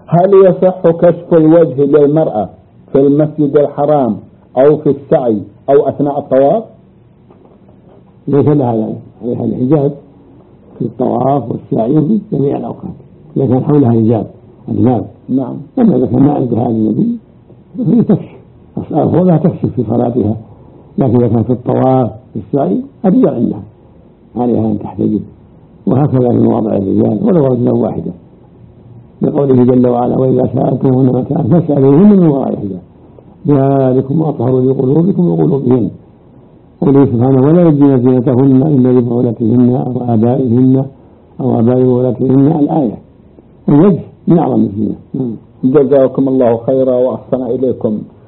هل يصح كشف الوجه للمرأة في المسجد الحرام أو في السعي أو أثناء الطواف؟ ليس لها عليها الحجاب في الطواف والسعي في جميع الأوقات، إذا كان حولها حجاب. نعم. أما إذا كان ما عندها هذا النبي فهي تكشف، أصلا تكشف في صلاتها، لكن إذا كان في الطواف في السعي الرجال عندها عليها أن تحتجب، وهكذا في مواضع الرجال ولو رجلا واحدا، لقوله جل وعلا: وإذا سألتموهن متاعا فاسألوهن من وراء حجاب ذلكم أطهر لقلوبكم وقلوبهن. قوله سبحانه: ولا يبدين زينتهن إلا لبعولتهن أو آبائهن أو آباء بعولتهن. الآية. الوجه من أعظم الزينة. جزاكم الله خيرا وأحسن إليكم.